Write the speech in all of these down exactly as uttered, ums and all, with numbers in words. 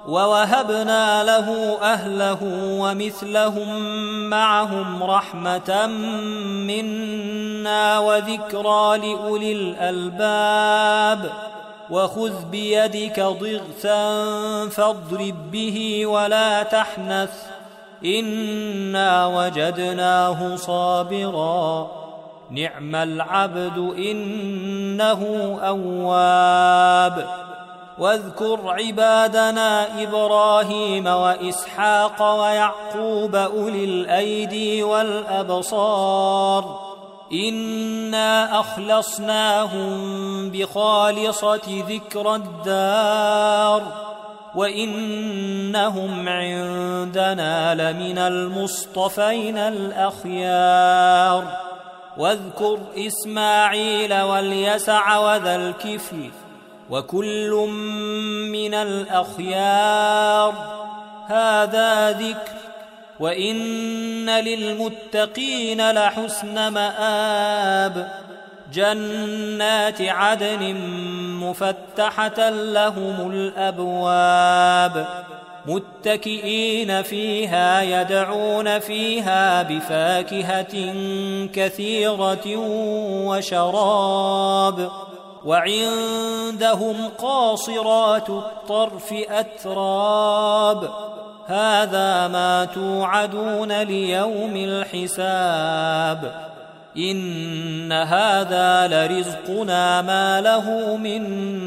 ووهبنا له أهله ومثلهم معهم رحمة منا وذكرى لأولي الألباب وخذ بيدك ضغثا فاضرب به ولا تحنث إنا وجدناه صابرا نعم العبد إنه أواب واذكر عبادنا إبراهيم وإسحاق ويعقوب أولي الأيدي والأبصار إنا أخلصناهم بخالصة ذكر الدار وإنهم عندنا لمن المصطفين الأخيار واذكر إسماعيل واليسع وذا الكفل وكل من الأخيار هذا ذكر وإن للمتقين لحسن مآب جنات عدن مفتحة لهم الأبواب متكئين فيها يدعون فيها بفاكهة كثيرة وشراب وعندهم قاصرات الطرف أتراب هذا ما توعدون ليوم الحساب إن هذا لرزقنا ما له من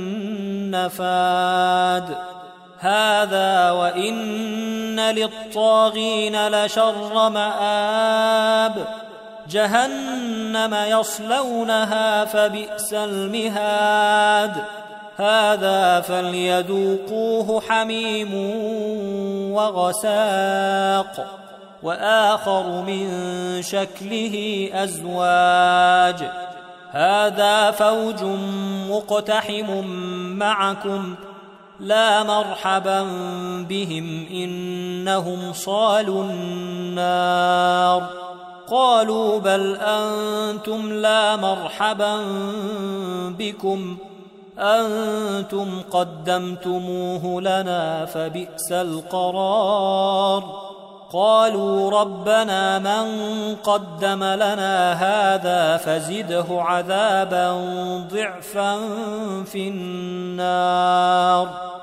نفاد هذا وإن للطاغين لشر مآب جهنم يصلونها فبئس المهاد هذا فليذوقوه حميم وغساق وآخر من شكله أزواج هذا فوج مقتحم معكم لا مرحبا بهم إنهم صالوا النار قالوا بل أنتم لا مرحبا بكم أنتم قدمتموه لنا فبئس القرار قالوا ربنا من قدم لنا هذا فزده عذابا ضعفا في النار